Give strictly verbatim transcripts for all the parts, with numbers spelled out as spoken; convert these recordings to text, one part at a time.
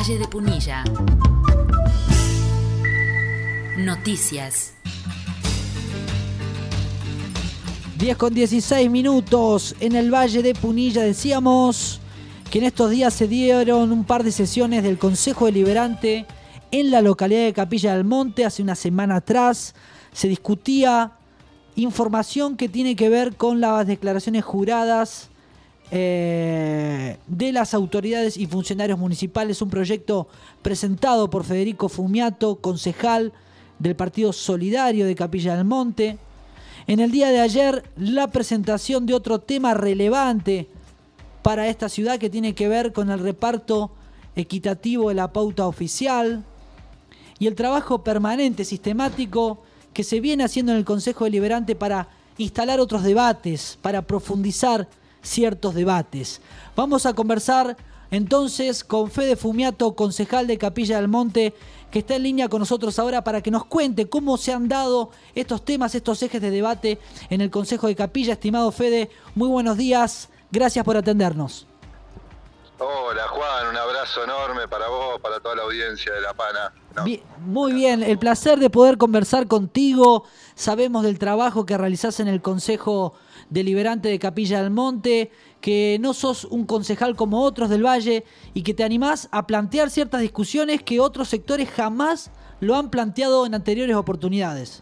Valle de Punilla. Noticias. diez con dieciséis minutos en el Valle de Punilla. Decíamos que en estos días se dieron un par de sesiones del Consejo Deliberante en la localidad de Capilla del Monte. Hace una semana atrás se discutía información que tiene que ver con las declaraciones juradas eh, de las autoridades y funcionarios municipales. Un proyecto presentado por Federico Fumiato, concejal del Partido Solidario de Capilla del Monte. En el día de ayer, la presentación de otro tema relevante para esta ciudad que tiene que ver con el reparto equitativo de la pauta oficial y el trabajo permanente, sistemático, que se viene haciendo en el Consejo Deliberante para instalar otros debates, para profundizar ciertos debates. Vamos a conversar entonces con Fede Fumiato, concejal de Capilla del Monte, que está en línea con nosotros ahora para que nos cuente cómo se han dado estos temas, estos ejes de debate en el Consejo de Capilla. Estimado Fede, muy buenos días, gracias por atendernos. Hola Juan, un abrazo enorme para vos, para toda la audiencia de La Pana. ¿No? Bien, muy bien, el placer de poder conversar contigo. Sabemos del trabajo que realizás en el Consejo Deliberante de Capilla del Monte, que no sos un concejal como otros del Valle y que te animás a plantear ciertas discusiones que otros sectores jamás lo han planteado en anteriores oportunidades.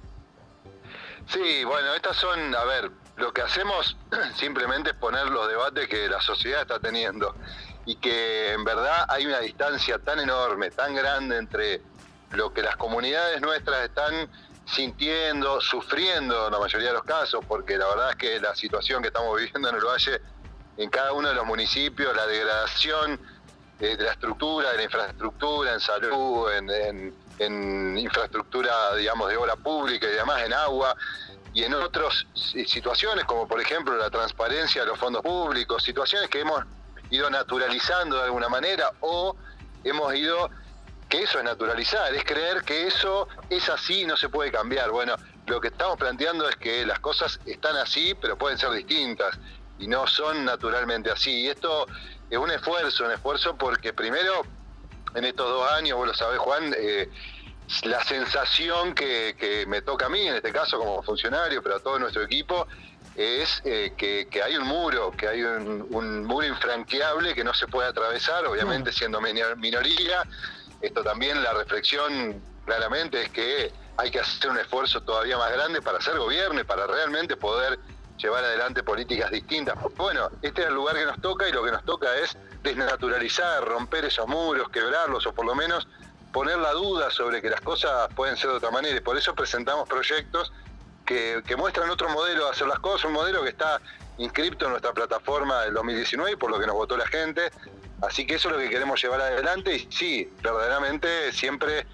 Sí, bueno, estas son, a ver, lo que hacemos simplemente es poner los debates que la sociedad está teniendo y que en verdad hay una distancia tan enorme, tan grande entre lo que las comunidades nuestras están sintiendo, sufriendo en la mayoría de los casos, porque la verdad es que la situación que estamos viviendo en el Valle, en cada uno de los municipios, la degradación de, de la estructura, de la infraestructura, en salud, en, en, en infraestructura, digamos, de obra pública y demás, en agua, y en otras situaciones, como por ejemplo la transparencia de los fondos públicos, situaciones que hemos ido naturalizando de alguna manera, o hemos ido... que eso es naturalizar, es creer que eso es así y no se puede cambiar. Bueno, lo que estamos planteando es que las cosas están así, pero pueden ser distintas y no son naturalmente así. Y esto es un esfuerzo, un esfuerzo porque primero, en estos dos años, vos lo sabés Juan, eh, la sensación que, que me toca a mí, en este caso como funcionario, pero a todo nuestro equipo, es eh, que, que hay un muro, que hay un, un muro infranqueable que no se puede atravesar, obviamente siendo minoría. Esto también, la reflexión claramente es que hay que hacer un esfuerzo todavía más grande para hacer gobierno y para realmente poder llevar adelante políticas distintas. Bueno, este es el lugar que nos toca y lo que nos toca es desnaturalizar, romper esos muros, quebrarlos o por lo menos poner la duda sobre que las cosas pueden ser de otra manera. Y por eso presentamos proyectos que, que muestran otro modelo de hacer las cosas, un modelo que está inscripto en nuestra plataforma del dos mil diecinueve y por lo que nos votó la gente. Así que eso es lo que queremos llevar adelante y sí, verdaderamente siempre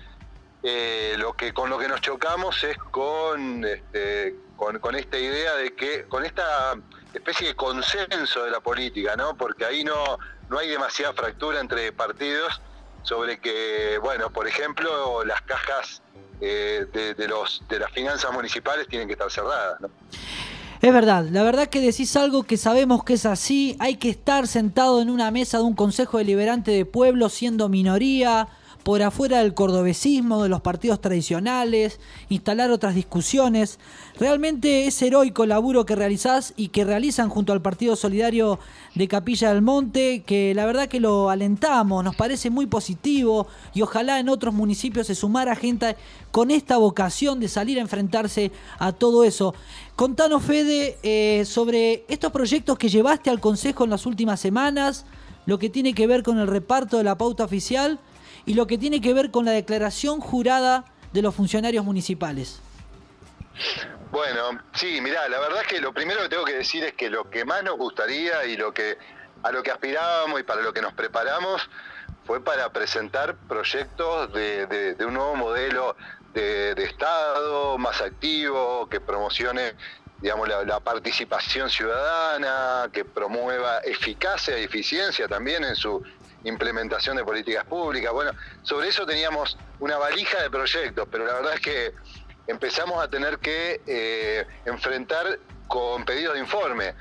eh, lo que con lo que nos chocamos es con, este, con, con esta idea de que, con esta especie de consenso de la política, ¿no? Porque ahí no, no hay demasiada fractura entre partidos sobre que, bueno, por ejemplo, las cajas eh, de, de, los, de las finanzas municipales tienen que estar cerradas, ¿no? Es verdad, la verdad que decís algo que sabemos que es así. Hay que estar sentado en una mesa de un Consejo Deliberante de pueblo siendo minoría, por afuera del cordobesismo, de los partidos tradicionales, instalar otras discusiones. Realmente es heroico el laburo que realizás y que realizan junto al Partido Solidario de Capilla del Monte, que la verdad que lo alentamos, nos parece muy positivo y ojalá en otros municipios se sumara gente con esta vocación de salir a enfrentarse a todo eso. Contanos, Fede, eh, sobre estos proyectos que llevaste al Consejo en las últimas semanas, lo que tiene que ver con el reparto de la pauta oficial y lo que tiene que ver con la declaración jurada de los funcionarios municipales. Bueno, sí, mirá, la verdad es que lo primero que tengo que decir es que lo que más nos gustaría y lo que a lo que aspirábamos y para lo que nos preparamos fue para presentar proyectos de, de, de un nuevo modelo de, de Estado más activo, que promocione, digamos, la, la participación ciudadana, que promueva eficacia y eficiencia también en su implementación de políticas públicas. Bueno, sobre eso teníamos una valija de proyectos, pero la verdad es que empezamos a tener que eh, enfrentar con pedidos de informe.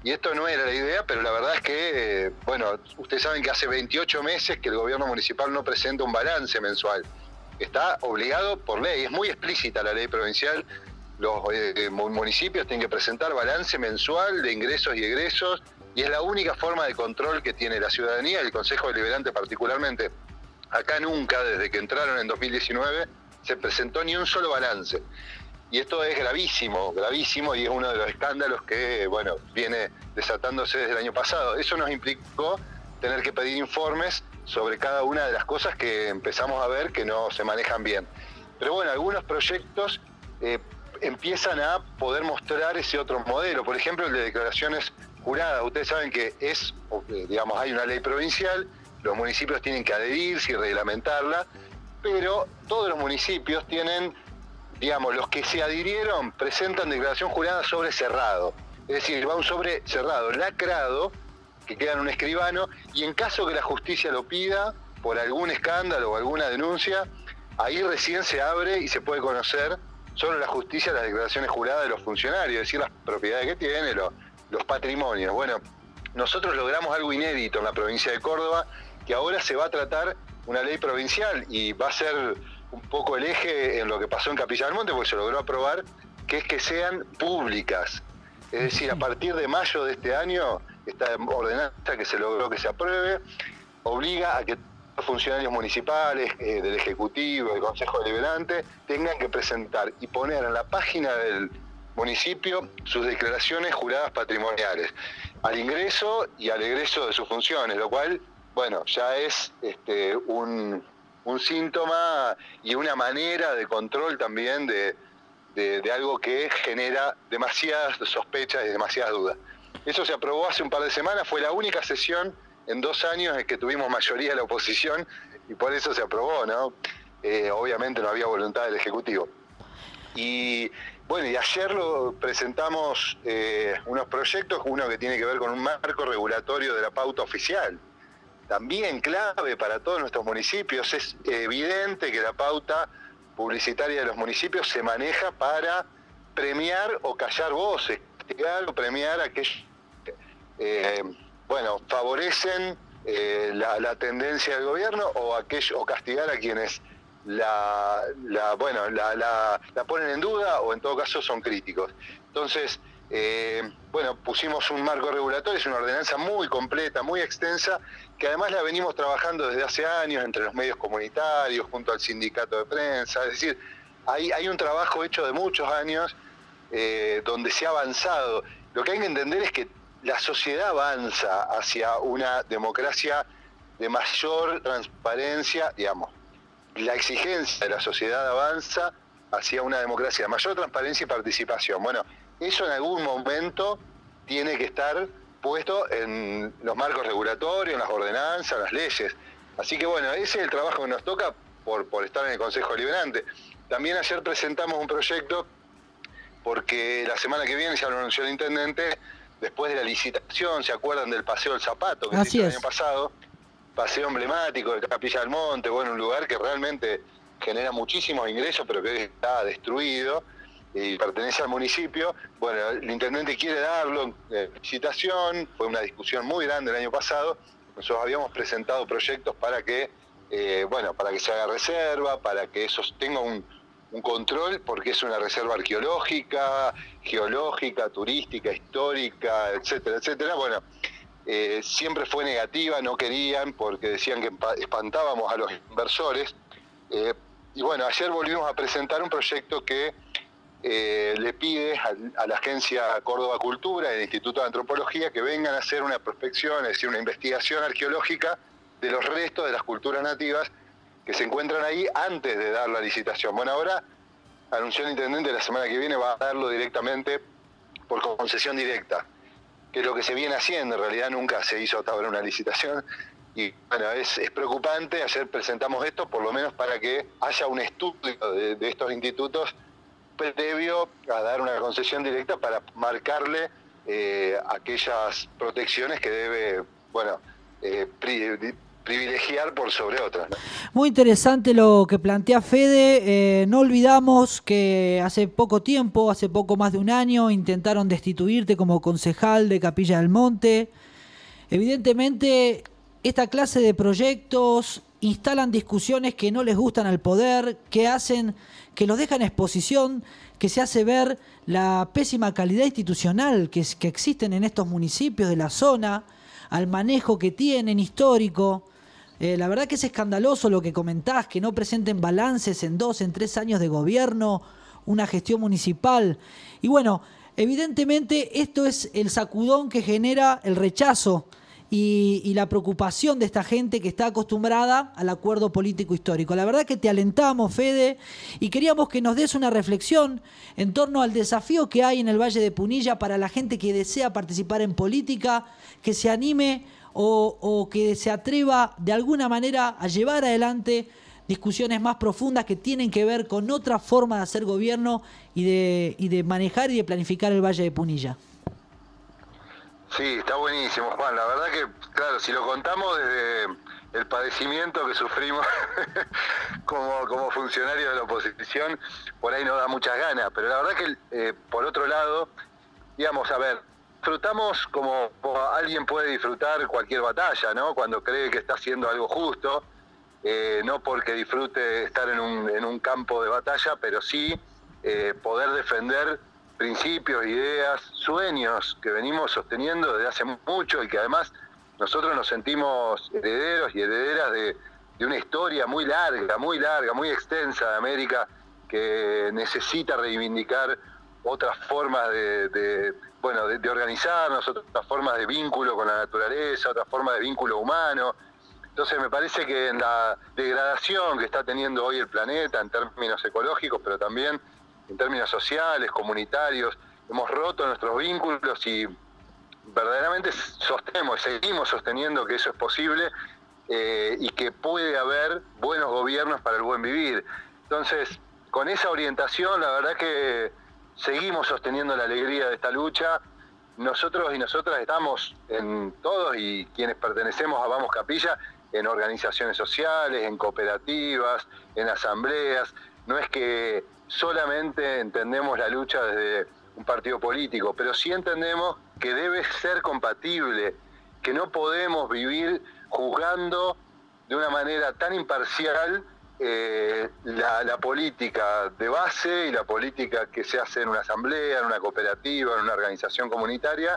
y esto no era la idea, pero la verdad es que, eh, bueno, ustedes saben que hace veintiocho meses que el gobierno municipal no presenta un balance mensual. Está obligado por ley, es muy explícita la ley provincial. Los eh, municipios tienen que presentar balance mensual de ingresos y egresos, y es la única forma de control que tiene la ciudadanía, el Consejo Deliberante particularmente. Acá nunca, desde que entraron en dos mil diecinueve, se presentó ni un solo balance. Y esto es gravísimo, gravísimo, y es uno de los escándalos que, bueno, viene desatándose desde el año pasado. Eso nos implicó tener que pedir informes sobre cada una de las cosas que empezamos a ver que no se manejan bien. Pero bueno, algunos proyectos eh, empiezan a poder mostrar ese otro modelo. Por ejemplo, el de declaraciones juradas. Ustedes saben que es, digamos, hay una ley provincial, los municipios tienen que adherirse y reglamentarla, pero todos los municipios tienen, digamos, los que se adhirieron presentan declaración jurada sobre cerrado. Es decir, va un sobre cerrado, lacrado, que queda en un escribano, y en caso que la justicia lo pida, por algún escándalo o alguna denuncia, ahí recién se abre y se puede conocer solo la justicia las declaraciones juradas de los funcionarios, es decir, las propiedades que tienen, los, los patrimonios. Bueno, nosotros logramos algo inédito en la provincia de Córdoba, que ahora se va a tratar una ley provincial y va a ser un poco el eje en lo que pasó en Capilla del Monte, porque se logró aprobar, que es que sean públicas. Es decir, a partir de mayo de este año, esta ordenanza que se logró que se apruebe, obliga a que los funcionarios municipales, eh, del Ejecutivo, del Consejo Deliberante, tengan que presentar y poner en la página del municipio sus declaraciones juradas patrimoniales, al ingreso y al egreso de sus funciones, lo cual, bueno, ya es este, un, un síntoma y una manera de control también de, de, de algo que genera demasiadas sospechas y demasiadas dudas. Eso se aprobó hace un par de semanas, fue la única sesión en dos años en que tuvimos mayoría de la oposición y por eso se aprobó, ¿no? Eh, obviamente no había voluntad del Ejecutivo. Y bueno, y ayer lo presentamos eh, unos proyectos, uno que tiene que ver con un marco regulatorio de la pauta oficial, también clave para todos nuestros municipios. Es evidente que la pauta publicitaria de los municipios se maneja para premiar o callar voces, castigar o premiar a aquellos que eh, bueno, favorecen eh, la, la tendencia del gobierno o, aquello, o castigar a quienes la, la, bueno, la, la, la ponen en duda o en todo caso son críticos. Entonces, eh, bueno, pusimos un marco regulatorio, es una ordenanza muy completa, muy extensa, que además la venimos trabajando desde hace años entre los medios comunitarios, junto al sindicato de prensa. Es decir, hay, hay un trabajo hecho de muchos años eh, donde se ha avanzado. Lo que hay que entender es que la sociedad avanza hacia una democracia de mayor transparencia, digamos. La exigencia de la sociedad avanza hacia una democracia de mayor transparencia y participación. Bueno, eso en algún momento tiene que estar puesto en los marcos regulatorios, en las ordenanzas, en las leyes. Así que bueno, ese es el trabajo que nos toca por, por estar en el Consejo Deliberante. También ayer presentamos un proyecto porque la semana que viene, ya lo anunció el intendente, después de la licitación, ¿se acuerdan del Paseo del Zapato que se hizo el año pasado? Paseo emblemático de Capilla del Monte, bueno, un lugar que realmente genera muchísimos ingresos, pero que hoy está destruido y pertenece al municipio. Bueno, el intendente quiere darlo en eh, licitación, fue una discusión muy grande el año pasado. Nosotros habíamos presentado proyectos para que, eh, bueno, para que se haga reserva, para que eso tenga un, un control, porque es una reserva arqueológica, geológica, turística, histórica, etcétera, etcétera. Bueno, eh, siempre fue negativa, no querían, porque decían que espantábamos a los inversores. Eh, y bueno, ayer volvimos a presentar un proyecto que eh, le pide a, a la Agencia Córdoba Cultura y el Instituto de Antropología que vengan a hacer una prospección, es decir, una investigación arqueológica de los restos de las culturas nativas que se encuentran ahí antes de dar la licitación. Bueno, ahora anunció el intendente la semana que viene va a darlo directamente por concesión directa, que es lo que se viene haciendo. En realidad nunca se hizo hasta ahora una licitación. Y bueno, es, es preocupante. Ayer presentamos esto, por lo menos para que haya un estudio de, de estos institutos previo a dar una concesión directa para marcarle eh, aquellas protecciones que debe, bueno, eh, pri, privilegiar por sobre otras, ¿no? Muy interesante lo que plantea Fede. Eh, no olvidamos que hace poco tiempo, hace poco más de un año, intentaron destituirte como concejal de Capilla del Monte. Evidentemente, esta clase de proyectos instalan discusiones que no les gustan al poder, que hacen, que los dejan en exposición, que se hace ver la pésima calidad institucional que, que existen en estos municipios de la zona, al manejo que tienen histórico. Eh, la verdad que es escandaloso lo que comentás, que no presenten balances en dos, en tres años de gobierno, una gestión municipal. Y bueno, evidentemente esto es el sacudón que genera el rechazo y, y la preocupación de esta gente que está acostumbrada al acuerdo político histórico. La verdad que te alentamos, Fede, y queríamos que nos des una reflexión en torno al desafío que hay en el Valle de Punilla para la gente que desea participar en política, que se anime o, o que se atreva de alguna manera a llevar adelante discusiones más profundas que tienen que ver con otra forma de hacer gobierno y de, y de manejar y de planificar el Valle de Punilla. Sí, está buenísimo, Juan. La verdad que, claro, si lo contamos desde el padecimiento que sufrimos como, como funcionarios de la oposición, por ahí nos da muchas ganas. Pero la verdad que, eh, por otro lado, digamos, a ver, disfrutamos como, como alguien puede disfrutar cualquier batalla, ¿no? Cuando cree que está haciendo algo justo, eh, no porque disfrute estar en un, en un campo de batalla, pero sí eh, poder defender principios, ideas, sueños que venimos sosteniendo desde hace mucho y que además nosotros nos sentimos herederos y herederas de, de una historia muy larga, muy larga, muy extensa de América, que necesita reivindicar otras formas de, de bueno, de, de organizarnos, otras formas de vínculo con la naturaleza, otras formas de vínculo humano. Entonces me parece que en la degradación que está teniendo hoy el planeta en términos ecológicos, pero también en términos sociales, comunitarios, hemos roto nuestros vínculos y verdaderamente sostenemos, seguimos sosteniendo que eso es posible eh, y que puede haber buenos gobiernos para el buen vivir. Entonces, con esa orientación, la verdad que seguimos sosteniendo la alegría de esta lucha. Nosotros y nosotras estamos en todos y quienes pertenecemos a Vamos Capilla, en organizaciones sociales, en cooperativas, en asambleas. No es que solamente entendemos la lucha desde un partido político, pero sí entendemos que debe ser compatible, que no podemos vivir juzgando de una manera tan imparcial eh, la, la política de base y la política que se hace en una asamblea, en una cooperativa, en una organización comunitaria,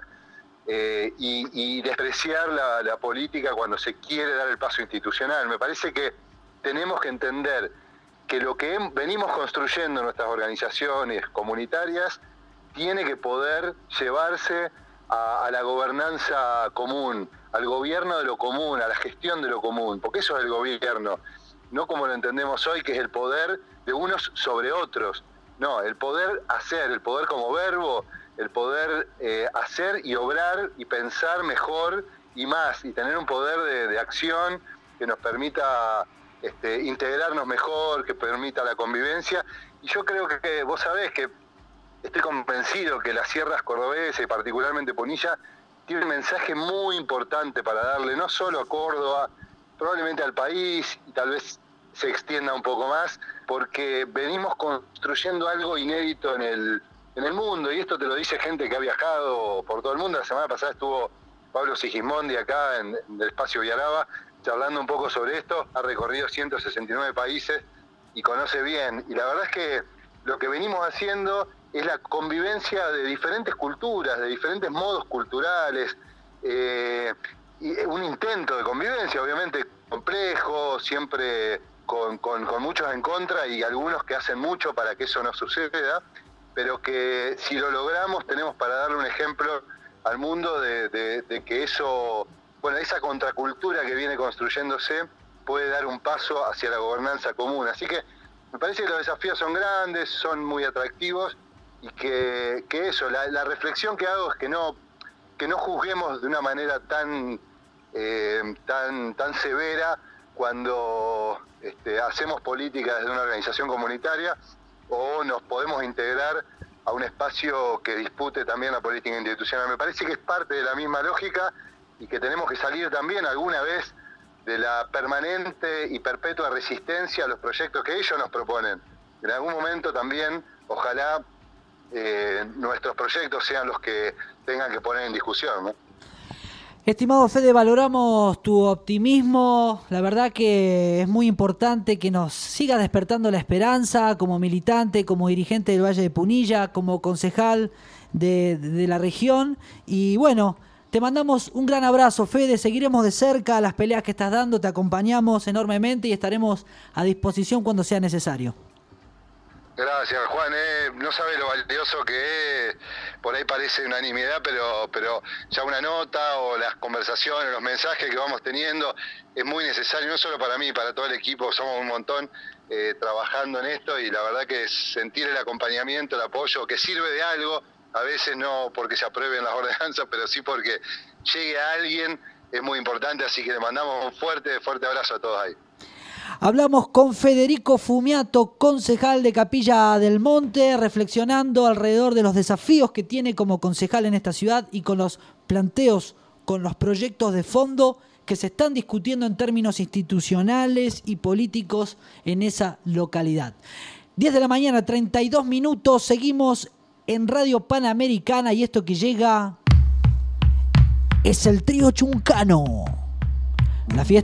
eh, y, y despreciar la, la política cuando se quiere dar el paso institucional. Me parece que tenemos que entender que lo que venimos construyendo en nuestras organizaciones comunitarias tiene que poder llevarse a, a la gobernanza común, al gobierno de lo común, a la gestión de lo común, porque eso es el gobierno, no como lo entendemos hoy, que es el poder de unos sobre otros. No, el poder hacer, el poder como verbo, el poder eh, hacer y obrar y pensar mejor y más, y tener un poder de, de acción que nos permita Este, integrarnos mejor, que permita la convivencia. Y yo creo que, que vos sabés que estoy convencido que las sierras cordobesas y particularmente Punilla tiene un mensaje muy importante para darle, no solo a Córdoba, probablemente al país, y tal vez se extienda un poco más, porque venimos construyendo algo inédito en el, en el mundo, y esto te lo dice gente que ha viajado por todo el mundo. La semana pasada estuvo Pablo Sigismondi acá en, en el Espacio Villaraba, hablando un poco sobre esto. Ha recorrido ciento sesenta y nueve países y conoce bien. Y la verdad es que lo que venimos haciendo es la convivencia de diferentes culturas, de diferentes modos culturales, eh, y un intento de convivencia, obviamente complejo, siempre con, con, con muchos en contra y algunos que hacen mucho para que eso no suceda, pero que si lo logramos tenemos para darle un ejemplo al mundo de, de, de que eso... Bueno, esa contracultura que viene construyéndose puede dar un paso hacia la gobernanza común. Así que me parece que los desafíos son grandes, son muy atractivos y que, que eso, la, la reflexión que hago es que no, que no juzguemos de una manera tan, eh, tan, tan severa cuando este, hacemos política desde una organización comunitaria o nos podemos integrar a un espacio que dispute también la política institucional. Me parece que es parte de la misma lógica y que tenemos que salir también alguna vez de la permanente y perpetua resistencia a los proyectos que ellos nos proponen. En algún momento también, ojalá, eh, nuestros proyectos sean los que tengan que poner en discusión, ¿no? Estimado Fede, valoramos tu optimismo. La verdad que es muy importante que nos siga despertando la esperanza como militante, como dirigente del Valle de Punilla, como concejal de, de la región. Y bueno, te mandamos un gran abrazo, Fede. Seguiremos de cerca las peleas que estás dando, te acompañamos enormemente y estaremos a disposición cuando sea necesario. Gracias, Juan. Eh, no sabe lo valioso que es. Por ahí parece unanimidad, pero, pero ya una nota o las conversaciones, los mensajes que vamos teniendo es muy necesario, no solo para mí, para todo el equipo. Somos un montón eh, trabajando en esto y la verdad que sentir el acompañamiento, el apoyo, que sirve de algo, a veces no porque se aprueben las ordenanzas, pero sí porque llegue a alguien, es muy importante. Así que le mandamos un fuerte, fuerte abrazo a todos ahí. Hablamos con Federico Fumiato, concejal de Capilla del Monte, reflexionando alrededor de los desafíos que tiene como concejal en esta ciudad y con los planteos, con los proyectos de fondo que se están discutiendo en términos institucionales y políticos en esa localidad. diez de la mañana, treinta y dos minutos, seguimos en Radio Panamericana y esto que llega es el trío Chuncano. La fiesta